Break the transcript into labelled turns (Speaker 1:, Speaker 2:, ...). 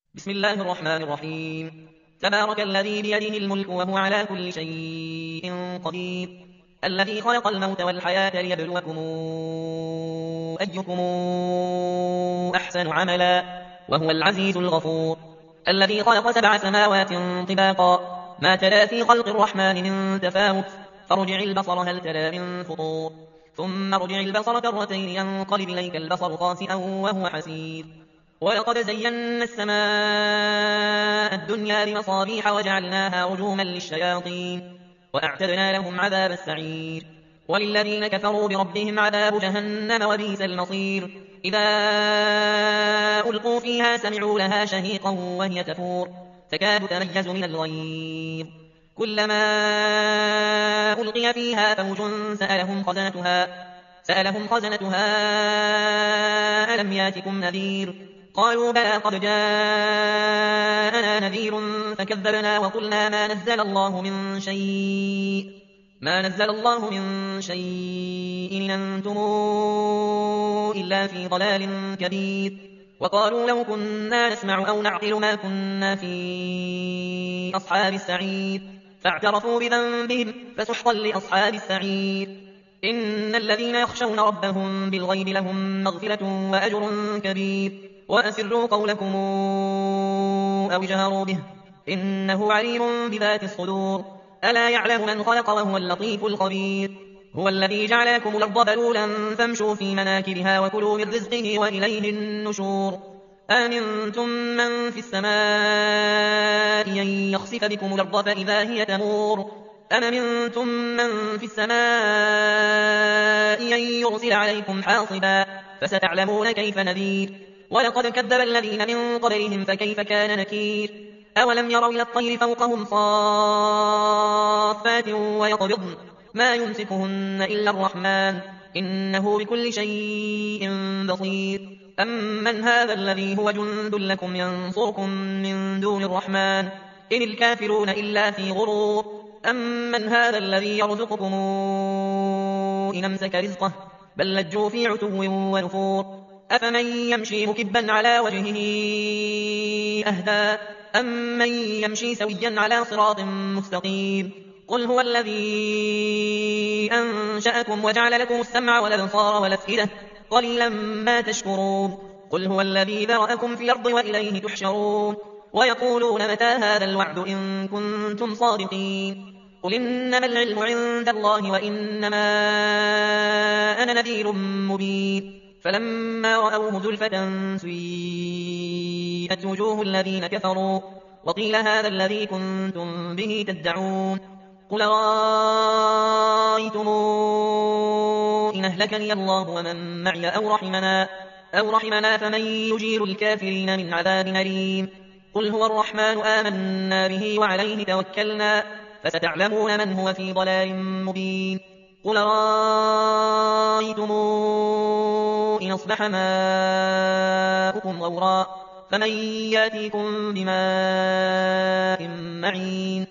Speaker 1: بسم الله الرحمن الرحيم. تبارك الذي بيده الملك وهو على كل شيء قدير، الذي خلق الموت والحياة ليبلوكم أيكم أحسن عملا وهو العزيز الغفور. الذي خلق 7 سماوات طباقا ما ترى في خلق الرحمن من تفاوت، فارجع البصر هل ترى من فطور، ثم ارجع البصر كرتين ينقلب إليك البصر خاسئا وهو حسير. ولقد زينا السماء الدنيا بمصابيح وجعلناها رجوما للشياطين وأعتدنا لهم عذاب السعير. وللذين كفروا بربهم عذاب جهنم وبئس المصير. إذا ألقوا فيها سمعوا لها شهيقا وهي تفور تكاد تميز من الغيظ، كلما ألقي فيها فوج سألهم خزنتها ألم ياتكم نذير، قالوا بلى قد جاءنا نذير فكذبنا وقلنا ما نزل الله من شيء إن أنتم إلا في ضلال كبير. وقالوا لو كنا نسمع أو نعقل ما كنا في أصحاب السعير، فاعترفوا بذنبهم فسحقا لأصحاب السعير. إن الذين يخشون ربهم بالغيب لهم مغفرة وأجر كبير. وأسروا قولكم أو اجهروا به إنه عليم بذات الصدور. ألا يعلم من خلق وهو اللطيف الخبير. هو الذي جعل لكم الأرض ذلولا فامشوا في مناكبها وكلوا من رزقه وإليه النشور. أأمنتم من في السماء أن يخسف بكم الأرض فإذا هي تمور، أم أمنتم من في السماء أن يرسل عليكم حاصبا فستعلمون كيف نذير. ولقد كذب الذين من قبلهم فكيف كان نكير. أولم يروا إلى الطير فوقهم صافات ويقبضن ما يمسكهن إلا الرحمن إنه بكل شيء بصير. أمن هذا الذي هو جند لكم ينصركم من دون الرحمن إن الكافرون إلا في غرور. أمن هذا الذي يرزقكم إن أمسك رزقه بل لجوا في عتو ونفور. أفمن يمشي مكبا على وجهه أهدى أمن يمشي سويا على صراط مستقيم. قل هو الذي أنشأكم وجعل لكم السمع والأبصار والأفئدة قليلا ما تشكرون. قل هو الذي ذرأكم في الأرض وإليه تحشرون. ويقولون متى هذا الوعد إن كنتم صادقين. قل إنما العلم عند الله وإنما أنا نذير مبين. فلما رأوه زلفة سيئت وجوه الذين كفروا وقيل هذا الذي كنتم به تدعون. قل رأيتم إن أهلكني الله ومن معي أو رحمنا فمن يجير الكافرين من عذاب أليم. قل هو الرحمن آمنا به وعليه توكلنا فستعلمون من هو في ضلال مبين. قل رأيتم إن أصبح ماؤكم غورا فمن يأتيكم بماء معين.